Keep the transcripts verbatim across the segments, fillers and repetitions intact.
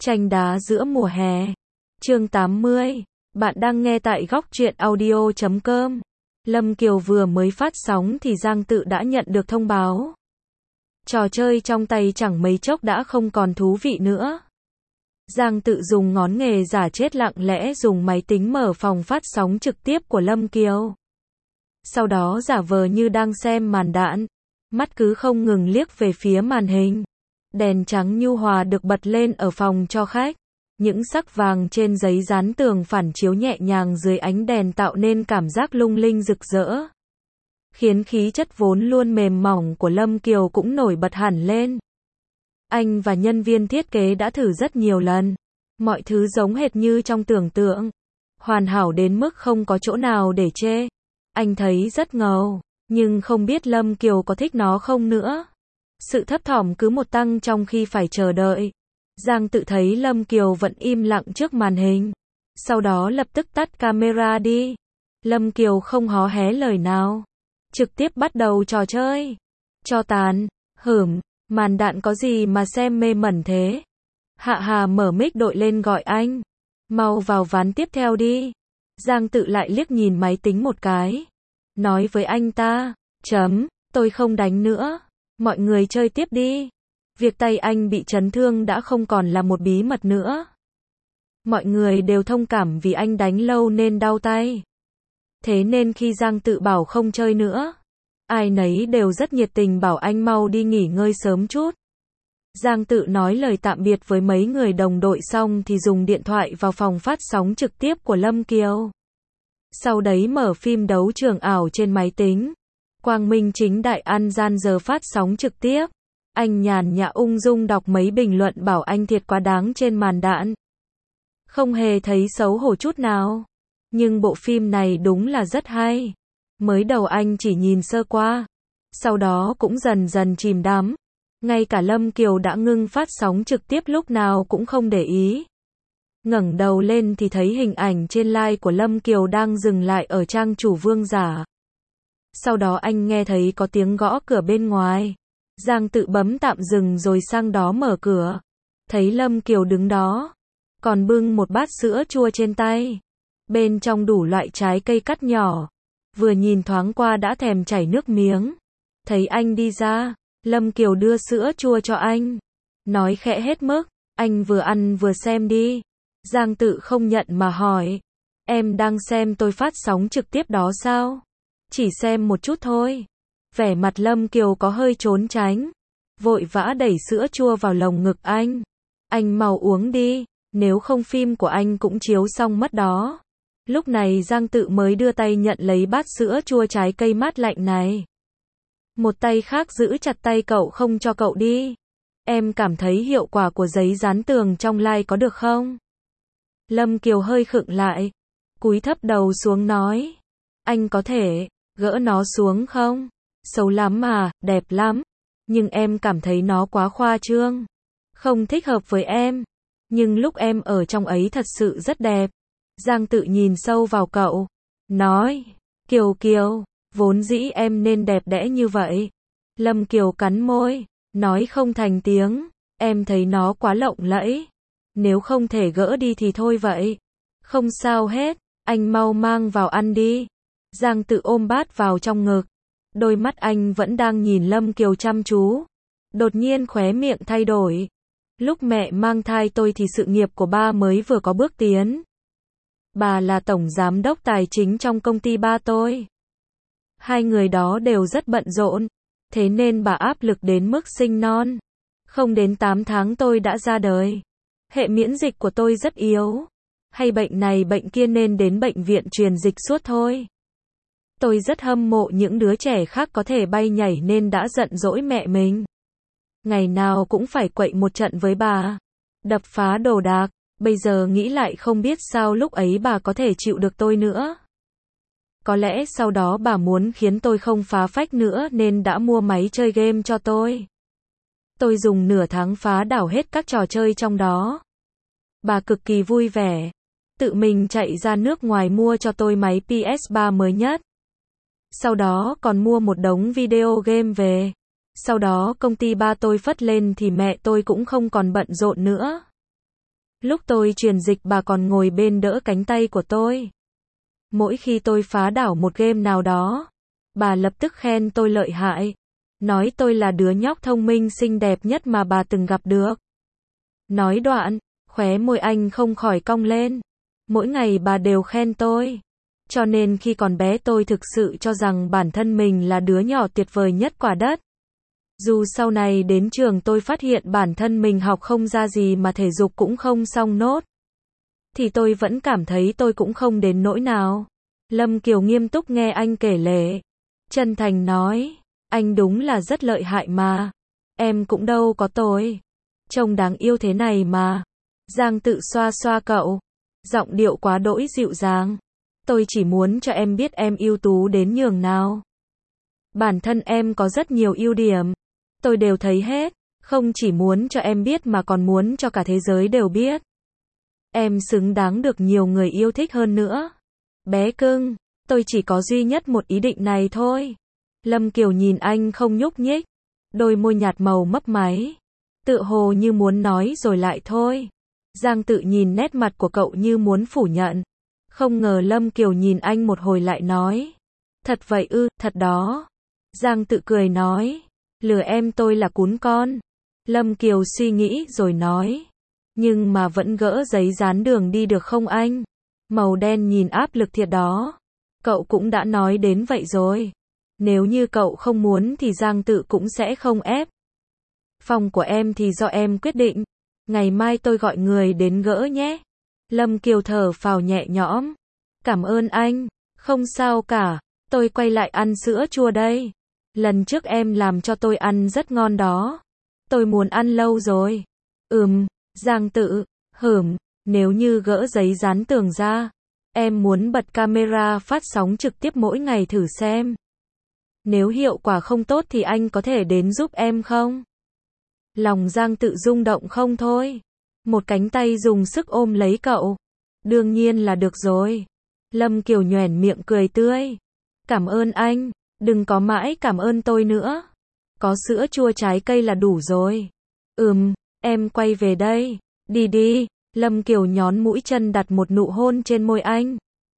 Tranh đá giữa mùa hè. Chương tám mươi. Bạn đang nghe tại góc truyện audio chấm com. Lâm Kiều vừa mới phát sóng thì Giang Tự đã nhận được thông báo. Trò chơi trong tay chẳng mấy chốc đã không còn thú vị nữa. Giang Tự dùng ngón nghề giả chết lặng lẽ dùng máy tính mở phòng phát sóng trực tiếp của Lâm Kiều. Sau đó giả vờ như đang xem màn đạn, mắt cứ không ngừng liếc về phía màn hình. Đèn trắng nhu hòa được bật lên ở phòng cho khách. Những sắc vàng trên giấy dán tường phản chiếu nhẹ nhàng dưới ánh đèn tạo nên cảm giác lung linh rực rỡ. Khiến khí chất vốn luôn mềm mỏng của Lâm Kiều cũng nổi bật hẳn lên. Anh và nhân viên thiết kế đã thử rất nhiều lần. Mọi thứ giống hệt như trong tưởng tượng. Hoàn hảo đến mức không có chỗ nào để chê. Anh thấy rất ngầu, nhưng không biết Lâm Kiều có thích nó không nữa. Sự thấp thỏm cứ một tăng trong khi phải chờ đợi. Giang Tự thấy Lâm Kiều vẫn im lặng trước màn hình. Sau đó lập tức tắt camera đi. Lâm Kiều không hó hé lời nào. Trực tiếp bắt đầu trò chơi. Cho tàn, hửm, màn đạn có gì mà xem mê mẩn thế. Hạ Hà mở mic đội lên gọi anh. Mau vào ván tiếp theo đi. Giang Tự lại liếc nhìn máy tính một cái. Nói với anh ta, chấm, tôi không đánh nữa. Mọi người chơi tiếp đi. Việc tay anh bị chấn thương đã không còn là một bí mật nữa. Mọi người đều thông cảm vì anh đánh lâu nên đau tay. Thế nên khi Giang Tự bảo không chơi nữa, ai nấy đều rất nhiệt tình bảo anh mau đi nghỉ ngơi sớm chút. Giang Tự nói lời tạm biệt với mấy người đồng đội xong thì dùng điện thoại vào phòng phát sóng trực tiếp của Lâm Kiều. Sau đấy mở phim đấu trường ảo trên máy tính. Quang minh chính đại ăn gian giờ phát sóng trực tiếp. Anh nhàn nhã ung dung đọc mấy bình luận bảo anh thiệt quá đáng trên màn đạn. Không hề thấy xấu hổ chút nào. Nhưng bộ phim này đúng là rất hay. Mới đầu anh chỉ nhìn sơ qua. Sau đó cũng dần dần chìm đắm. Ngay cả Lâm Kiều đã ngưng phát sóng trực tiếp lúc nào cũng không để ý. Ngẩng đầu lên thì thấy hình ảnh trên like của Lâm Kiều đang dừng lại ở trang chủ Vương Giả. Sau đó anh nghe thấy có tiếng gõ cửa bên ngoài. Giang Tự bấm tạm dừng rồi sang đó mở cửa. Thấy Lâm Kiều đứng đó. Còn bưng một bát sữa chua trên tay. Bên trong đủ loại trái cây cắt nhỏ. Vừa nhìn thoáng qua đã thèm chảy nước miếng. Thấy anh đi ra, Lâm Kiều đưa sữa chua cho anh. Nói khẽ hết mức, anh vừa ăn vừa xem đi. Giang Tự không nhận mà hỏi. Em đang xem tôi phát sóng trực tiếp đó sao? Chỉ xem một chút thôi. Vẻ mặt Lâm Kiều có hơi trốn tránh. Vội vã đẩy sữa chua vào lồng ngực anh. Anh mau uống đi, nếu không phim của anh cũng chiếu xong mất đó. Lúc này Giang Tự mới đưa tay nhận lấy bát sữa chua trái cây mát lạnh này. Một tay khác giữ chặt tay cậu không cho cậu đi. Em cảm thấy hiệu quả của giấy dán tường trong like có được không? Lâm Kiều hơi khựng lại. Cúi thấp đầu xuống nói. Anh có thể gỡ nó xuống không? Xấu lắm à, đẹp lắm. Nhưng em cảm thấy nó quá khoa trương. Không thích hợp với em. Nhưng lúc em ở trong ấy thật sự rất đẹp. Giang Tự nhìn sâu vào cậu. Nói. Kiều Kiều, vốn dĩ em nên đẹp đẽ như vậy. Lâm Kiều cắn môi. Nói không thành tiếng. Em thấy nó quá lộng lẫy. Nếu không thể gỡ đi thì thôi vậy. Không sao hết. Anh mau mang vào ăn đi. Giang Tự ôm bát vào trong ngực. Đôi mắt anh vẫn đang nhìn Lâm Kiều chăm chú. Đột nhiên khóe miệng thay đổi. Lúc mẹ mang thai tôi thì sự nghiệp của ba mới vừa có bước tiến. Bà là tổng giám đốc tài chính trong công ty ba tôi. Hai người đó đều rất bận rộn. Thế nên bà áp lực đến mức sinh non. Không đến tám tháng tôi đã ra đời. Hệ miễn dịch của tôi rất yếu. Hay bệnh này bệnh kia nên đến bệnh viện truyền dịch suốt thôi. Tôi rất hâm mộ những đứa trẻ khác có thể bay nhảy nên đã giận dỗi mẹ mình. Ngày nào cũng phải quậy một trận với bà. Đập phá đồ đạc. Bây giờ nghĩ lại không biết sao lúc ấy bà có thể chịu được tôi nữa. Có lẽ sau đó bà muốn khiến tôi không phá phách nữa nên đã mua máy chơi game cho tôi. Tôi dùng nửa tháng phá đảo hết các trò chơi trong đó. Bà cực kỳ vui vẻ. Tự mình chạy ra nước ngoài mua cho tôi máy P S ba mới nhất. Sau đó còn mua một đống video game về. Sau đó công ty ba tôi phất lên thì mẹ tôi cũng không còn bận rộn nữa. Lúc tôi truyền dịch bà còn ngồi bên đỡ cánh tay của tôi. Mỗi khi tôi phá đảo một game nào đó, bà lập tức khen tôi lợi hại. Nói tôi là đứa nhóc thông minh xinh đẹp nhất mà bà từng gặp được. Nói đoạn, khóe môi anh không khỏi cong lên. Mỗi ngày bà đều khen tôi. Cho nên khi còn bé tôi thực sự cho rằng bản thân mình là đứa nhỏ tuyệt vời nhất quả đất. Dù sau này đến trường tôi phát hiện bản thân mình học không ra gì mà thể dục cũng không xong nốt, thì tôi vẫn cảm thấy tôi cũng không đến nỗi nào. Lâm Kiều nghiêm túc nghe anh kể lể. Chân thành nói, anh đúng là rất lợi hại mà. Em cũng đâu có tồi. Trông đáng yêu thế này mà. Giang Tự xoa xoa cậu. Giọng điệu quá đỗi dịu dàng. Tôi chỉ muốn cho em biết em ưu tú đến nhường nào. Bản thân em có rất nhiều ưu điểm. Tôi đều thấy hết. Không chỉ muốn cho em biết mà còn muốn cho cả thế giới đều biết. Em xứng đáng được nhiều người yêu thích hơn nữa. Bé cưng, tôi chỉ có duy nhất một ý định này thôi. Lâm Kiều nhìn anh không nhúc nhích. Đôi môi nhạt màu mấp máy. Tự hồ như muốn nói rồi lại thôi. Giang Tự nhìn nét mặt của cậu như muốn phủ nhận. Không ngờ Lâm Kiều nhìn anh một hồi lại nói. Thật vậy ư, thật đó. Giang Tự cười nói. Lừa em tôi là cún con. Lâm Kiều suy nghĩ rồi nói. Nhưng mà vẫn gỡ giấy dán đường đi được không anh? Màu đen nhìn áp lực thiệt đó. Cậu cũng đã nói đến vậy rồi. Nếu như cậu không muốn thì Giang Tự cũng sẽ không ép. Phòng của em thì do em quyết định. Ngày mai tôi gọi người đến gỡ nhé. Lâm Kiều thở phào nhẹ nhõm. Cảm ơn anh. Không sao cả. Tôi quay lại ăn sữa chua đây. Lần trước em làm cho tôi ăn rất ngon đó. Tôi muốn ăn lâu rồi. Ừm, Giang Tự, hửm, nếu như gỡ giấy dán tường ra, em muốn bật camera phát sóng trực tiếp mỗi ngày thử xem. Nếu hiệu quả không tốt thì anh có thể đến giúp em không? Lòng Giang Tự rung động không thôi. Một cánh tay dùng sức ôm lấy cậu. Đương nhiên là được rồi. Lâm Kiều nhoẻn miệng cười tươi. Cảm ơn anh, đừng có mãi cảm ơn tôi nữa. Có sữa chua trái cây là đủ rồi. Ừm, em quay về đây. Đi đi. Lâm Kiều nhón mũi chân đặt một nụ hôn trên môi anh.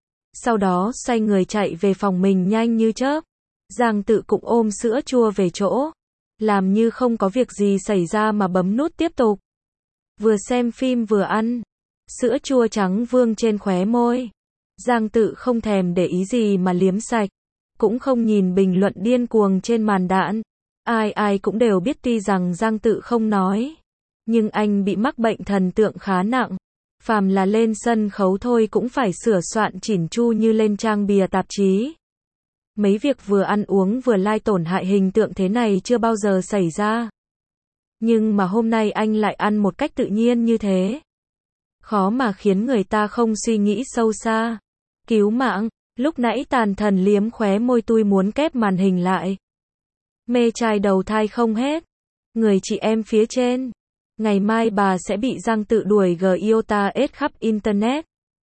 Sau đó xoay người chạy về phòng mình nhanh như chớp. Giang Tự cũng ôm sữa chua về chỗ. Làm như không có việc gì xảy ra mà bấm nút tiếp tục. Vừa xem phim vừa ăn. Sữa chua trắng vương trên khóe môi. Giang Tự không thèm để ý gì mà liếm sạch. Cũng không nhìn bình luận điên cuồng trên màn đạn. Ai ai cũng đều biết tuy rằng Giang Tự không nói. Nhưng anh bị mắc bệnh thần tượng khá nặng. Phàm là lên sân khấu thôi cũng phải sửa soạn chỉn chu như lên trang bìa tạp chí. Mấy việc vừa ăn uống vừa lai tổn hại hình tượng thế này chưa bao giờ xảy ra. Nhưng mà hôm nay anh lại ăn một cách tự nhiên như thế. Khó mà khiến người ta không suy nghĩ sâu xa. Cứu mạng, lúc nãy tàn thần liếm khóe môi tui muốn kép màn hình lại. Mê trai đầu thai không hết. Người chị em phía trên. Ngày mai bà sẽ bị Giang Tự đuổi gờ iota ết khắp internet.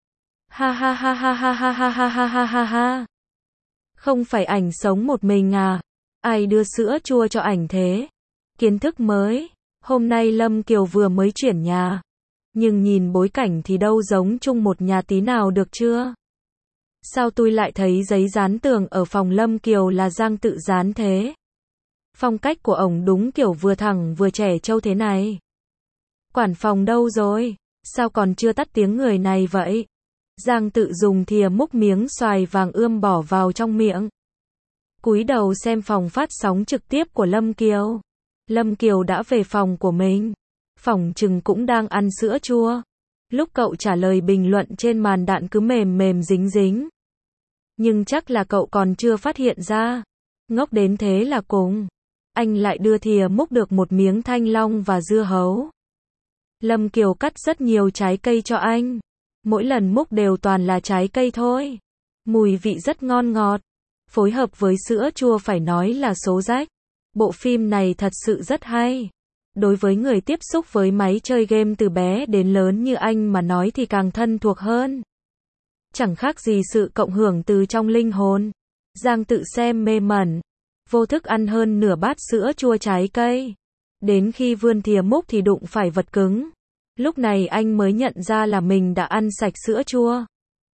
Ha ha ha ha ha ha ha ha ha ha ha ha. Không phải ảnh sống một mình à? Ai đưa sữa chua cho ảnh thế? Kiến thức mới. Hôm nay Lâm Kiều vừa mới chuyển nhà. Nhưng nhìn bối cảnh thì đâu giống chung một nhà tí nào được chưa? Sao tôi lại thấy giấy dán tường ở phòng Lâm Kiều là Giang Tự dán thế? Phong cách của ổng đúng kiểu vừa thẳng vừa trẻ trâu thế này. Quản phòng đâu rồi? Sao còn chưa tắt tiếng người này vậy? Giang Tự dùng thìa múc miếng xoài vàng ươm bỏ vào trong miệng. Cúi đầu xem phòng phát sóng trực tiếp của Lâm Kiều. Lâm Kiều đã về phòng của mình. Phỏng chừng cũng đang ăn sữa chua. Lúc cậu trả lời bình luận trên màn đạn cứ mềm mềm dính dính. Nhưng chắc là cậu còn chưa phát hiện ra. Ngốc đến thế là cùng. Anh lại đưa thìa múc được một miếng thanh long và dưa hấu. Lâm Kiều cắt rất nhiều trái cây cho anh. Mỗi lần múc đều toàn là trái cây thôi. Mùi vị rất ngon ngọt. Phối hợp với sữa chua phải nói là số rách. Bộ phim này thật sự rất hay. Đối với người tiếp xúc với máy chơi game từ bé đến lớn như anh mà nói thì càng thân thuộc hơn. Chẳng khác gì sự cộng hưởng từ trong linh hồn. Giang Tự xem mê mẩn. Vô thức ăn hơn nửa bát sữa chua trái cây. Đến khi vươn thìa múc thì đụng phải vật cứng. Lúc này anh mới nhận ra là mình đã ăn sạch sữa chua.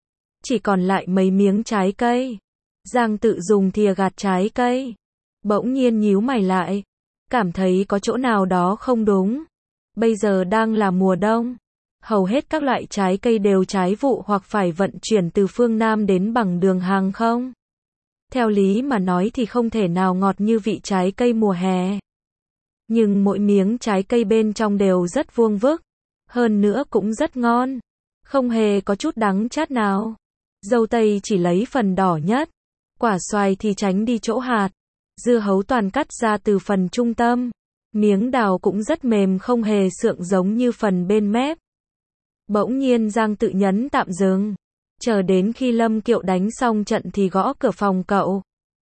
Chỉ còn lại mấy miếng trái cây. Giang Tự dùng thìa gạt trái cây. Bỗng nhiên nhíu mày lại. Cảm thấy có chỗ nào đó không đúng. Bây giờ đang là mùa đông. Hầu hết các loại trái cây đều trái vụ hoặc phải vận chuyển từ phương Nam đến bằng đường hàng không. Theo lý mà nói thì không thể nào ngọt như vị trái cây mùa hè. Nhưng mỗi miếng trái cây bên trong đều rất vuông vức. Hơn nữa cũng rất ngon. Không hề có chút đắng chát nào. Dâu tây chỉ lấy phần đỏ nhất. Quả xoài thì tránh đi chỗ hạt. Dưa hấu toàn cắt ra từ phần trung tâm. Miếng đào cũng rất mềm không hề sượng giống như phần bên mép. Bỗng nhiên Giang Tự nhấn tạm dừng. Chờ đến khi Lâm Kiều đánh xong trận thì gõ cửa phòng cậu.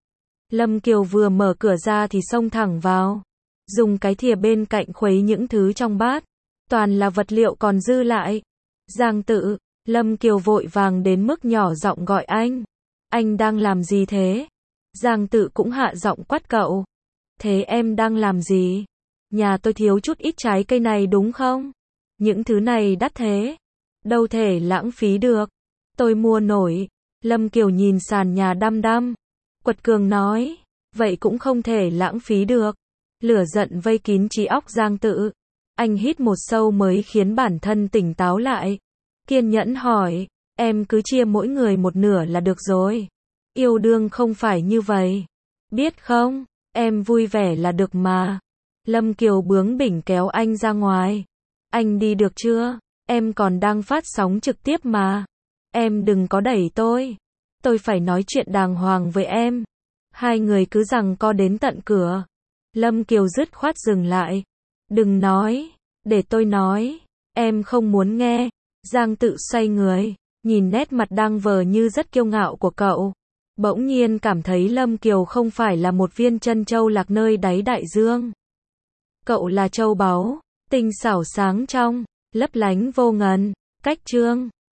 Lâm Kiều vừa mở cửa ra thì xông thẳng vào. Dùng cái thìa bên cạnh khuấy những thứ trong bát. Toàn là vật liệu còn dư lại. Giang Tự, Lâm Kiều vội vàng đến mức nhỏ giọng gọi anh. Anh đang làm gì thế? Giang Tự cũng hạ giọng quát cậu. Thế em đang làm gì? Nhà tôi thiếu chút ít trái cây này đúng không? Những thứ này đắt thế. Đâu thể lãng phí được. Tôi mua nổi. Lâm Kiều nhìn sàn nhà đăm đăm. Quật cường nói. Vậy cũng không thể lãng phí được. Lửa giận vây kín trí óc Giang Tự. Anh hít một sâu mới khiến bản thân tỉnh táo lại. Kiên nhẫn hỏi. Em cứ chia mỗi người một nửa là được rồi. Yêu đương không phải như vậy. Biết không? Em vui vẻ là được mà. Lâm Kiều bướng bỉnh kéo anh ra ngoài. Anh đi được chưa? Em còn đang phát sóng trực tiếp mà. Em đừng có đẩy tôi. Tôi phải nói chuyện đàng hoàng với em. Hai người cứ giằng co đến tận cửa. Lâm Kiều dứt khoát dừng lại. Đừng nói. Để tôi nói. Em không muốn nghe. Giang Tự xoay người. Nhìn nét mặt đang vờ như rất kiêu ngạo của cậu. Bỗng nhiên cảm thấy Lâm Kiều không phải là một viên trân châu lạc nơi đáy đại dương. Cậu là châu báu. Tinh xảo sáng trong. Lấp lánh vô ngần. Cách trương.